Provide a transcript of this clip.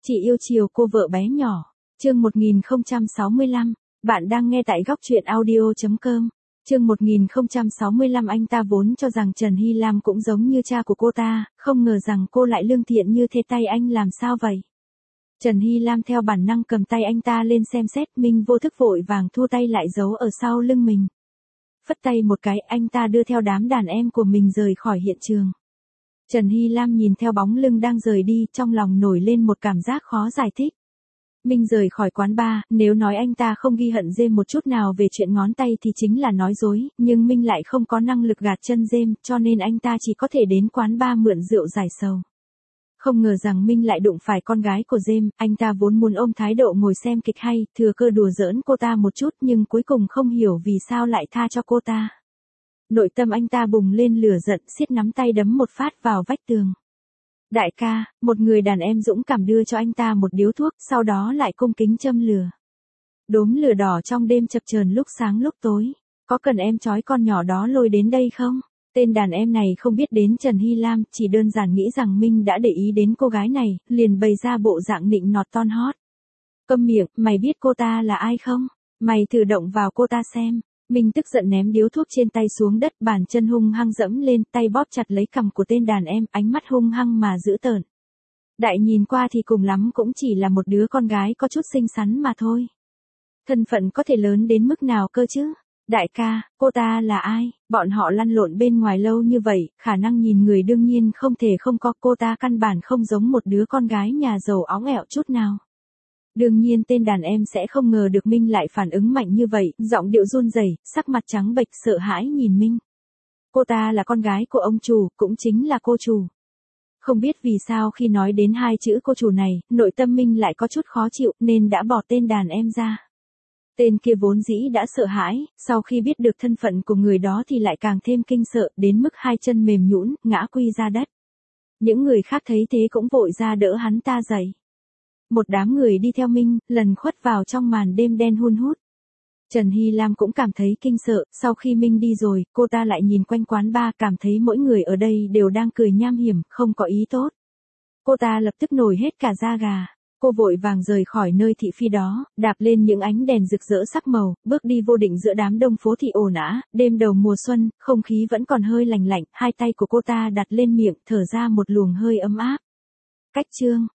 Chị yêu chiều cô vợ bé nhỏ. Chương 1065, bạn đang nghe tại góc truyện audio.com. Chương 1065 anh ta vốn cho rằng Trần Hy Lam cũng giống như cha của cô ta, không ngờ rằng cô lại lương thiện như thế. Tay anh làm sao vậy? Trần Hy Lam theo bản năng cầm tay anh ta lên xem xét, Minh vô thức vội vàng thu tay lại giấu ở sau lưng mình. Phất tay một cái, anh ta đưa theo đám đàn em của mình rời khỏi hiện trường. Trần Hy Lam nhìn theo bóng lưng đang rời đi, trong lòng nổi lên một cảm giác khó giải thích. Minh rời khỏi quán bar, nếu nói anh ta không ghi hận Dêm một chút nào về chuyện ngón tay thì chính là nói dối, nhưng Minh lại không có năng lực gạt chân Dêm, cho nên anh ta chỉ có thể đến quán bar mượn rượu giải sầu. Không ngờ rằng Minh lại đụng phải con gái của Dêm, anh ta vốn muốn ôm thái độ ngồi xem kịch hay, thừa cơ đùa giỡn cô ta một chút, nhưng cuối cùng không hiểu vì sao lại tha cho cô ta. Nội tâm anh ta bùng lên lửa giận, siết nắm tay đấm một phát vào vách tường. Đại ca, một người đàn em dũng cảm đưa cho anh ta một điếu thuốc, sau đó lại cung kính châm lửa. Đốm lửa đỏ trong đêm chập chờn lúc sáng lúc tối. Có cần em trói con nhỏ đó lôi đến đây không? Tên đàn em này không biết đến Trần Hy Lam, chỉ đơn giản nghĩ rằng Minh đã để ý đến cô gái này, liền bày ra bộ dạng nịnh nọt ton hót. Câm miệng, mày biết cô ta là ai không? Mày thử động vào cô ta xem. Minh tức giận ném điếu thuốc trên tay xuống đất, bàn chân hung hăng dẫm lên, tay bóp chặt lấy cằm của tên đàn em, ánh mắt hung hăng mà dữ tợn. Đại nhìn qua thì cùng lắm cũng chỉ là một đứa con gái có chút xinh xắn mà thôi. Thân phận có thể lớn đến mức nào cơ chứ? Đại ca, cô ta là ai? Bọn họ lăn lộn bên ngoài lâu như vậy, khả năng nhìn người đương nhiên không thể không có, cô ta căn bản không giống một đứa con gái nhà giàu óng ẻo chút nào. Đương nhiên tên đàn em sẽ không ngờ được Minh lại phản ứng mạnh như vậy, giọng điệu run rẩy, sắc mặt trắng bệch sợ hãi nhìn Minh. Cô ta là con gái của ông chủ, cũng chính là cô chủ. Không biết vì sao khi nói đến hai chữ cô chủ này, nội tâm Minh lại có chút khó chịu nên đã bỏ tên đàn em ra. Tên kia vốn dĩ đã sợ hãi, sau khi biết được thân phận của người đó thì lại càng thêm kinh sợ, đến mức hai chân mềm nhũn, ngã quy ra đất. Những người khác thấy thế cũng vội ra đỡ hắn ta dậy. Một đám người đi theo Minh, lần khuất vào trong màn đêm đen hun hút. Trần Hy Lam cũng cảm thấy kinh sợ, sau khi Minh đi rồi, cô ta lại nhìn quanh quán bar, cảm thấy mỗi người ở đây đều đang cười nham hiểm, không có ý tốt. Cô ta lập tức nổi hết cả da gà. Cô vội vàng rời khỏi nơi thị phi đó, đạp lên những ánh đèn rực rỡ sắc màu, bước đi vô định giữa đám đông phố thị ồn ào, đêm đầu mùa xuân, không khí vẫn còn hơi lạnh lạnh, hai tay của cô ta đặt lên miệng, thở ra một luồng hơi ấm áp. Cách chương